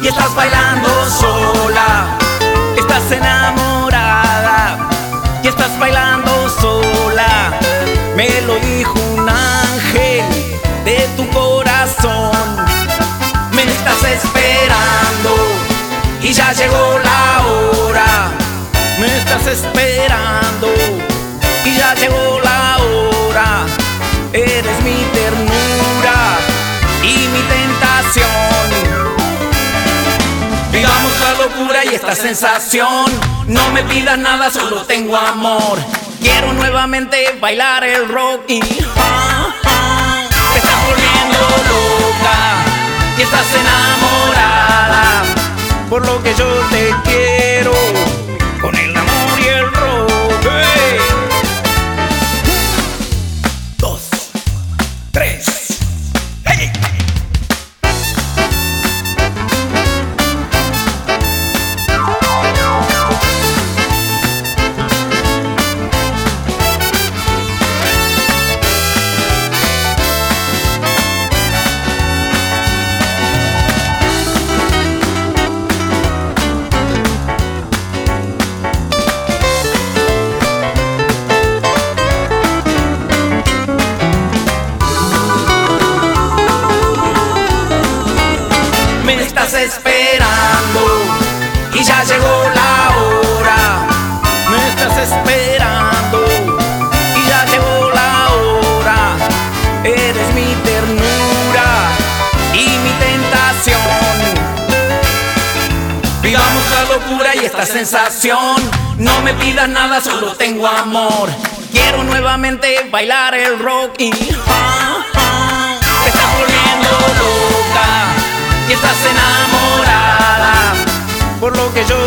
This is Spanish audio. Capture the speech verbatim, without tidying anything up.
estás bailando sola. Estás enamorada y estás bailando sola. Me lo dijo un ángel de tu corazón. Me estás esperando y ya llegó la hora. Me estás esperando y ya llegó la hora. Eres mi ternura y mi tentación. Vivamos la locura y esta sensación. No me pidas nada, solo tengo amor. Quiero nuevamente bailar el rock y ah, ah. Te estás volviendo loca y estás enamorada por lo que yo te quiero, con el amor y el rock. Hey. Dos, tres. Hey. Me estás esperando y ya llegó la hora. Me estás esperando y ya llegó la hora. Eres mi ternura y mi tentación. Vivamos la locura y esta sensación. No me pidas nada, solo tengo amor. Quiero nuevamente bailar el rock y ah, ah. Te estás volviendo loca y estás enamorada por lo que yo